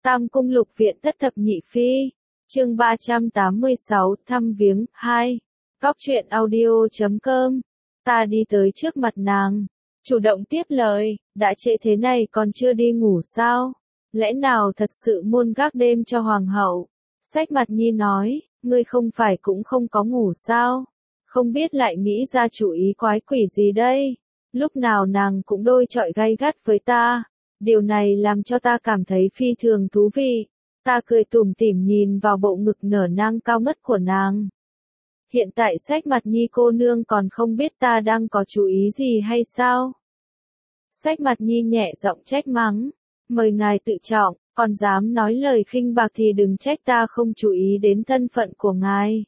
Tam Cung Lục Viện Thất Thập Nhị Phi, chương 386, thăm viếng, 2. Góc truyện audio.com. Ta đi tới trước mặt nàng, chủ động tiếp lời, đã trễ thế này còn chưa đi ngủ sao? Lẽ nào thật sự muôn gác đêm cho hoàng hậu? Sách Mặt Nhi nói, ngươi không phải cũng không có ngủ sao? Không biết lại nghĩ ra chủ ý quái quỷ gì đây? Lúc nào nàng cũng đôi chọi gay gắt với ta. Điều này làm cho ta cảm thấy phi thường thú vị. Ta cười tủm tỉm nhìn vào bộ ngực nở nang cao ngất của nàng. Hiện tại Sách Mặt Nhi cô nương còn không biết ta đang có chú ý gì hay sao? Sách Mặt Nhi nhẹ giọng trách mắng. Mời ngài tự trọng, còn dám nói lời khinh bạc thì đừng trách ta không chú ý đến thân phận của ngài.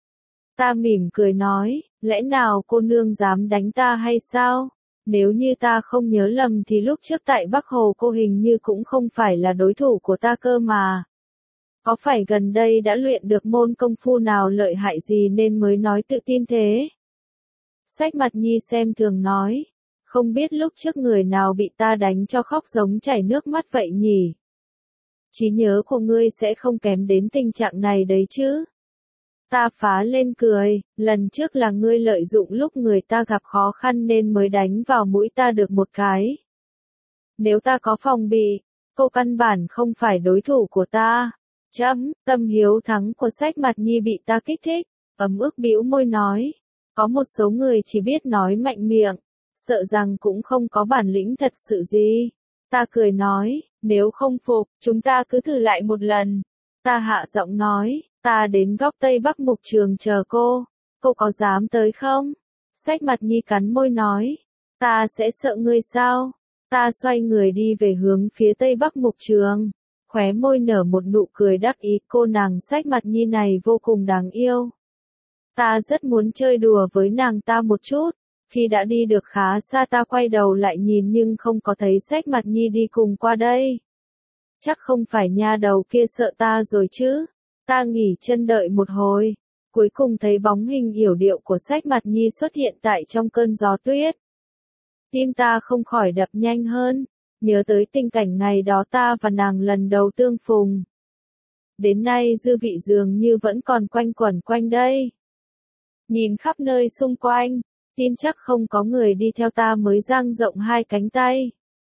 Ta mỉm cười nói, lẽ nào cô nương dám đánh ta hay sao? Nếu như ta không nhớ lầm thì lúc trước tại Bắc Hồ cô hình như cũng không phải là đối thủ của ta cơ mà. Có phải gần đây đã luyện được môn công phu nào lợi hại gì nên mới nói tự tin thế? Sách Mặt Nhi xem thường nói, không biết lúc trước người nào bị ta đánh cho khóc giống chảy nước mắt vậy nhỉ? Trí nhớ của ngươi sẽ không kém đến tình trạng này đấy chứ? Ta phá lên cười, lần trước là ngươi lợi dụng lúc người ta gặp khó khăn nên mới đánh vào mũi ta được một cái. Nếu ta có phòng bị, cô căn bản không phải đối thủ của ta. Tâm hiếu thắng của Sách Mặt Nhi bị ta kích thích, ấm ức bĩu môi nói. Có một số người chỉ biết nói mạnh miệng, sợ rằng cũng không có bản lĩnh thật sự gì. Ta cười nói, nếu không phục, chúng ta cứ thử lại một lần. Ta hạ giọng nói. Ta đến góc Tây Bắc Mục Trường chờ cô có dám tới không? Sách Mặt Nhi cắn môi nói, ta sẽ sợ ngươi sao? Ta xoay người đi về hướng phía Tây Bắc Mục Trường, khóe môi nở một nụ cười đắc ý, cô nàng Sách Mặt Nhi này vô cùng đáng yêu. Ta rất muốn chơi đùa với nàng ta một chút, khi đã đi được khá xa ta quay đầu lại nhìn nhưng không có thấy Sách Mặt Nhi đi cùng qua đây. Chắc không phải nha đầu kia sợ ta rồi chứ? Ta nghỉ chân đợi một hồi, cuối cùng thấy bóng hình yểu điệu của Sách Mặt Nhi xuất hiện tại trong cơn gió tuyết. Tim ta không khỏi đập nhanh hơn, nhớ tới tình cảnh ngày đó ta và nàng lần đầu tương phùng. Đến nay dư vị dường như vẫn còn quanh quẩn quanh đây. Nhìn khắp nơi xung quanh, tin chắc không có người đi theo ta mới dang rộng hai cánh tay.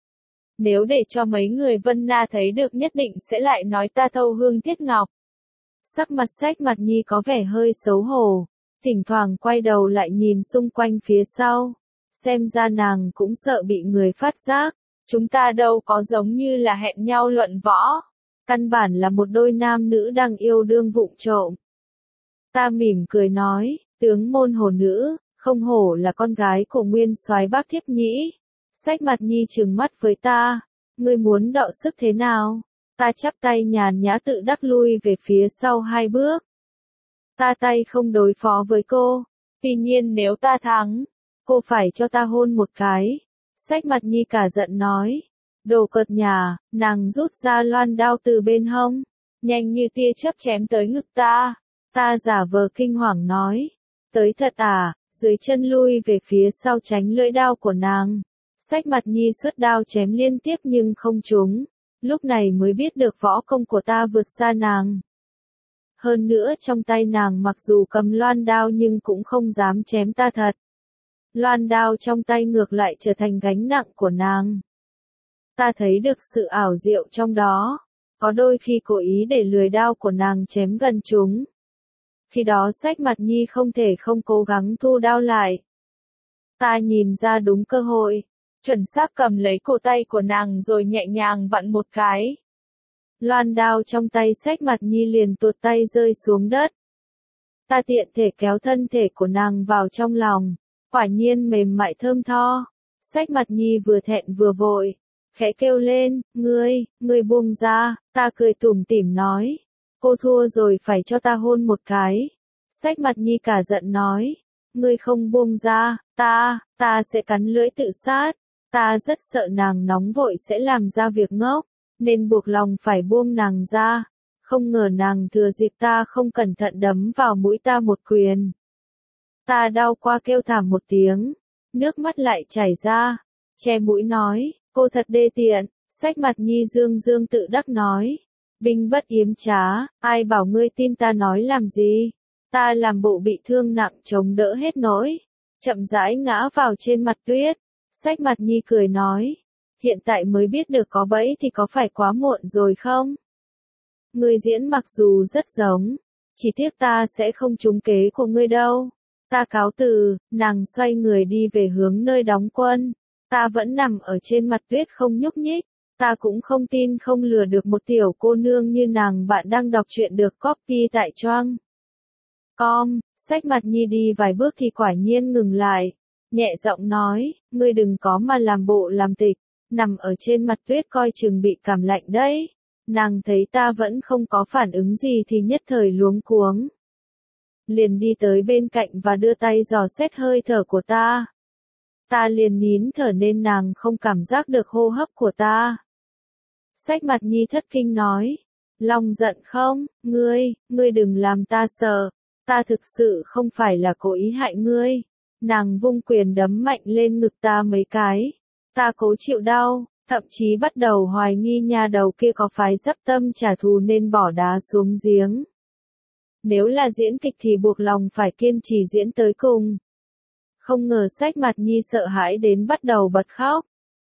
Nếu để cho mấy người Vân Na thấy được nhất định sẽ lại nói ta thâu hương thiết ngọc. Sắc mặt Sách Mặt Nhi có vẻ hơi xấu hổ, thỉnh thoảng quay đầu lại nhìn xung quanh phía sau, xem ra nàng cũng sợ bị người phát giác, chúng ta đâu có giống như là hẹn nhau luận võ, căn bản là một đôi nam nữ đang yêu đương vụng trộm. Ta mỉm cười nói, tướng môn hồ nữ, không hổ là con gái của nguyên soái Bác Thiếp Nhĩ. Sách Mặt Nhi trừng mắt với ta, ngươi muốn đọ sức thế nào? Ta chắp tay nhàn nhã tự đắc lui về phía sau hai bước. Ta tay không đối phó với cô. Tuy nhiên nếu ta thắng, cô phải cho ta hôn một cái. Sách Mặt Nhi cả giận nói. Đồ cợt nhà, nàng rút ra loan đao từ bên hông. Nhanh như tia chớp chém tới ngực ta. Ta giả vờ kinh hoàng nói. Tới thật à, dưới chân lui về phía sau tránh lưỡi đao của nàng. Sách Mặt Nhi xuất đao chém liên tiếp nhưng không trúng. Lúc này mới biết được võ công của ta vượt xa nàng. Hơn nữa trong tay nàng mặc dù cầm loan đao nhưng cũng không dám chém ta thật. Loan đao trong tay ngược lại trở thành gánh nặng của nàng. Ta thấy được sự ảo diệu trong đó. Có đôi khi cố ý để lưỡi đao của nàng chém gần chúng. Khi đó Sách Mặt Nhi không thể không cố gắng thu đao lại. Ta nhìn ra đúng cơ hội. Chuẩn xác cầm lấy cổ tay của nàng rồi nhẹ nhàng vặn một cái. Loan đao trong tay Sách Mặt Nhi liền tuột tay rơi xuống đất. Ta tiện thể kéo thân thể của nàng vào trong lòng. Quả nhiên mềm mại thơm tho. Sách Mặt Nhi vừa thẹn vừa vội. Khẽ kêu lên, ngươi buông ra. Ta cười tủm tỉm nói. Cô thua rồi phải cho ta hôn một cái. Sách Mặt Nhi cả giận nói. Ngươi không buông ra, ta sẽ cắn lưỡi tự sát. Ta rất sợ nàng nóng vội sẽ làm ra việc ngốc, nên buộc lòng phải buông nàng ra. Không ngờ nàng thừa dịp ta không cẩn thận đấm vào mũi ta một quyền. Ta đau qua kêu thảm một tiếng, nước mắt lại chảy ra, che mũi nói, cô thật đê tiện. Sách Mặt Nhi dương dương tự đắc nói, Binh bất yếm trá, ai bảo ngươi tin ta nói làm gì? Ta làm bộ bị thương nặng chống đỡ hết nỗi, chậm rãi ngã vào trên mặt tuyết. Xách Mặt Nhi cười nói, hiện tại mới biết được có bẫy thì có phải quá muộn rồi không? Ngươi diễn mặc dù rất giống, chỉ tiếc ta sẽ không trúng kế của ngươi đâu. Ta cáo từ, nàng xoay người đi về hướng nơi đóng quân. Ta vẫn nằm ở trên mặt tuyết không nhúc nhích. Ta cũng không tin không lừa được một tiểu cô nương như nàng. Bạn đang đọc truyện được copy tại Choang com. Xách Mặt Nhi đi vài bước thì quả nhiên ngừng lại. Nhẹ giọng nói, ngươi đừng có mà làm bộ làm tịch, nằm ở trên mặt tuyết coi chừng bị cảm lạnh đấy. Nàng thấy ta vẫn không có phản ứng gì thì nhất thời luống cuống. Liền đi tới bên cạnh và đưa tay dò xét hơi thở của ta. Ta liền nín thở nên nàng không cảm giác được hô hấp của ta. Xách Mặt Nhi thất kinh nói, Long giận không, ngươi đừng làm ta sợ, ta thực sự không phải là cố ý hại ngươi. Nàng vung quyền đấm mạnh lên ngực ta mấy cái. Ta cố chịu đau, thậm chí bắt đầu hoài nghi nha đầu kia có phái dấp tâm trả thù nên bỏ đá xuống giếng. Nếu là diễn kịch thì buộc lòng phải kiên trì diễn tới cùng. Không ngờ Xách Mặt Nhi sợ hãi đến bắt đầu bật khóc.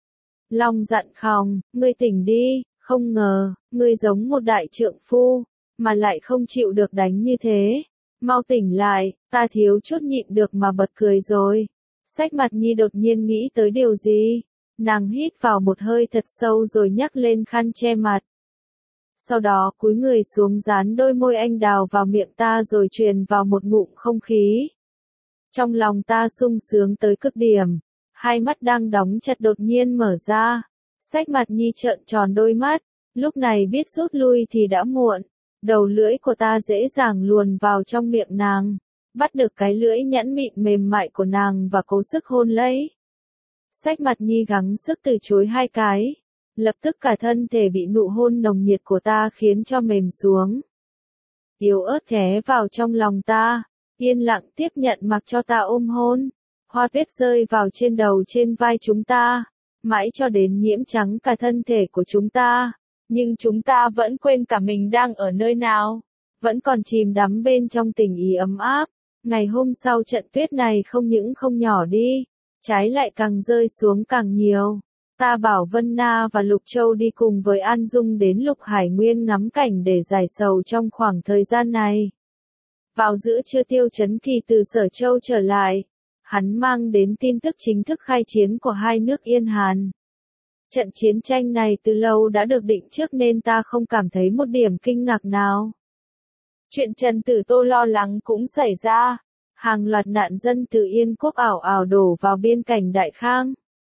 Long dặn khòng, ngươi tỉnh đi, không ngờ, ngươi giống một đại trượng phu, mà lại không chịu được đánh như thế. Mau tỉnh lại, ta thiếu chút nhịn được mà bật cười rồi. Xách Mặt Nhi đột nhiên nghĩ tới điều gì. Nàng hít vào một hơi thật sâu rồi nhấc lên khăn che mặt. Sau đó cúi người xuống dán đôi môi anh đào vào miệng ta rồi truyền vào một ngụm không khí. Trong lòng ta sung sướng tới cực điểm. Hai mắt đang đóng chặt đột nhiên mở ra. Xách Mặt Nhi trợn tròn đôi mắt. Lúc này biết rút lui thì đã muộn. Đầu lưỡi của ta dễ dàng luồn vào trong miệng nàng. Bắt được cái lưỡi nhẵn mịn mềm mại của nàng và cố sức hôn lấy. Xách Mặt Nhi gắng sức từ chối hai cái. Lập tức cả thân thể bị nụ hôn nồng nhiệt của ta khiến cho mềm xuống. Yếu ớt ghé vào trong lòng ta. Yên lặng tiếp nhận mặc cho ta ôm hôn. Hoa tuyết rơi vào trên đầu trên vai chúng ta. Mãi cho đến nhiễm trắng cả thân thể của chúng ta. Nhưng chúng ta vẫn quên cả mình đang ở nơi nào. Vẫn còn chìm đắm bên trong tình ý ấm áp. Ngày hôm sau trận tuyết này không những không nhỏ đi. Trái lại càng rơi xuống càng nhiều. Ta bảo Vân Na và Lục Châu đi cùng với An Dung đến Lục Hải Nguyên ngắm cảnh để giải sầu trong khoảng thời gian này. Vào giữa trưa Tiêu Chấn Kỳ từ Sở Châu trở lại. Hắn mang đến tin tức chính thức khai chiến của hai nước Yên Hàn. Trận chiến tranh này từ lâu đã được định trước nên ta không cảm thấy một điểm kinh ngạc nào. Chuyện Trần Tử Tô lo lắng cũng xảy ra. Hàng loạt nạn dân từ Yên Quốc ảo ảo đổ vào biên cảnh Đại Khang.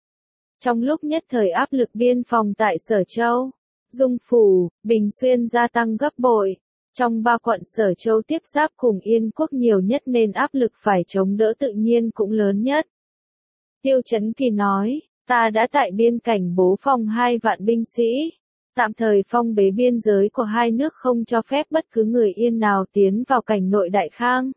Trong lúc nhất thời áp lực biên phòng tại Sở Châu, Dung Phủ, Bình Xuyên gia tăng gấp bội. Trong ba quận Sở Châu tiếp giáp cùng Yên Quốc nhiều nhất nên áp lực phải chống đỡ tự nhiên cũng lớn nhất. Tiêu Chấn Kỳ nói, ta đã tại biên cảnh bố phòng 2 vạn binh sĩ. Tạm thời phong bế biên giới của hai nước không cho phép bất cứ người Yên nào tiến vào cảnh nội Đại Khang.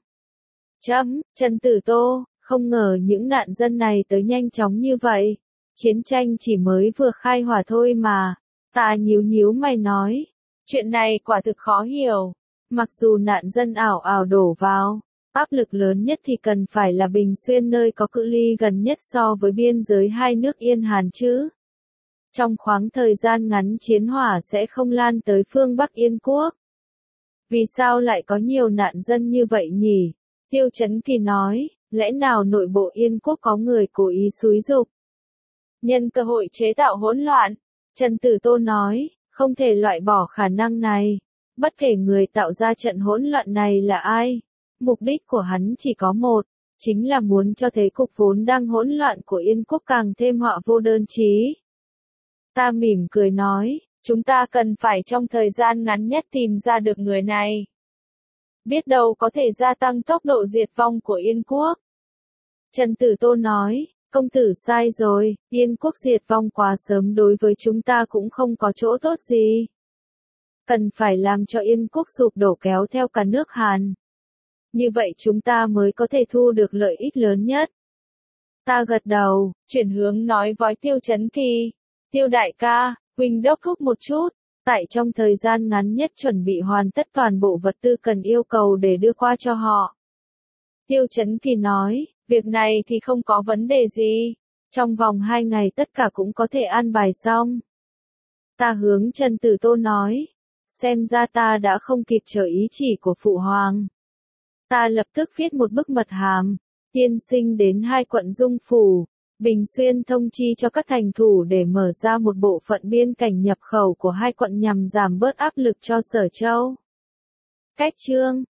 Trần Tử Tô, không ngờ những nạn dân này tới nhanh chóng như vậy. Chiến tranh chỉ mới vừa khai hỏa thôi mà. Ta nhíu mày nói. Chuyện này quả thực khó hiểu. Mặc dù nạn dân ảo ảo đổ vào, áp lực lớn nhất thì cần phải là Bình Xuyên nơi có cự ly gần nhất so với biên giới hai nước Yên Hàn chứ. Trong khoảng thời gian ngắn chiến hỏa sẽ không lan tới phương Bắc Yên Quốc. Vì sao lại có nhiều nạn dân như vậy nhỉ? Tiêu Chấn Kỳ nói, lẽ nào nội bộ Yên Quốc có người cố ý xúi giục? Nhân cơ hội chế tạo hỗn loạn. Trần Tử Tô nói, không thể loại bỏ khả năng này. Bất kể người tạo ra trận hỗn loạn này là ai, mục đích của hắn chỉ có một, chính là muốn cho thế cục vốn đang hỗn loạn của Yên Quốc càng thêm họa vô đơn chí. Ta mỉm cười nói, chúng ta cần phải trong thời gian ngắn nhất tìm ra được người này. Biết đâu có thể gia tăng tốc độ diệt vong của Yên Quốc. Trần Tử Tô nói, công tử sai rồi, Yên Quốc diệt vong quá sớm đối với chúng ta cũng không có chỗ tốt gì. Cần phải làm cho Yên Quốc sụp đổ kéo theo cả nước Hàn. Như vậy chúng ta mới có thể thu được lợi ích lớn nhất. Ta gật đầu, chuyển hướng nói với Tiêu Chấn Kỳ. Tiêu đại ca, huynh đốc thúc một chút. Tại trong thời gian ngắn nhất chuẩn bị hoàn tất toàn bộ vật tư cần yêu cầu để đưa qua cho họ. Tiêu Chấn Kỳ nói, việc này thì không có vấn đề gì. Trong vòng 2 ngày tất cả cũng có thể an bài xong. Ta hướng Trần Tử Tô nói, xem ra ta đã không kịp chờ ý chỉ của Phụ Hoàng. Ta lập tức viết một bức mật hàm, tiên sinh đến 2 quận Dung Phủ, Bình Xuyên thông chi cho các thành thủ để mở ra một bộ phận biên cảnh nhập khẩu của 2 quận nhằm giảm bớt áp lực cho Sở Châu. Cách chương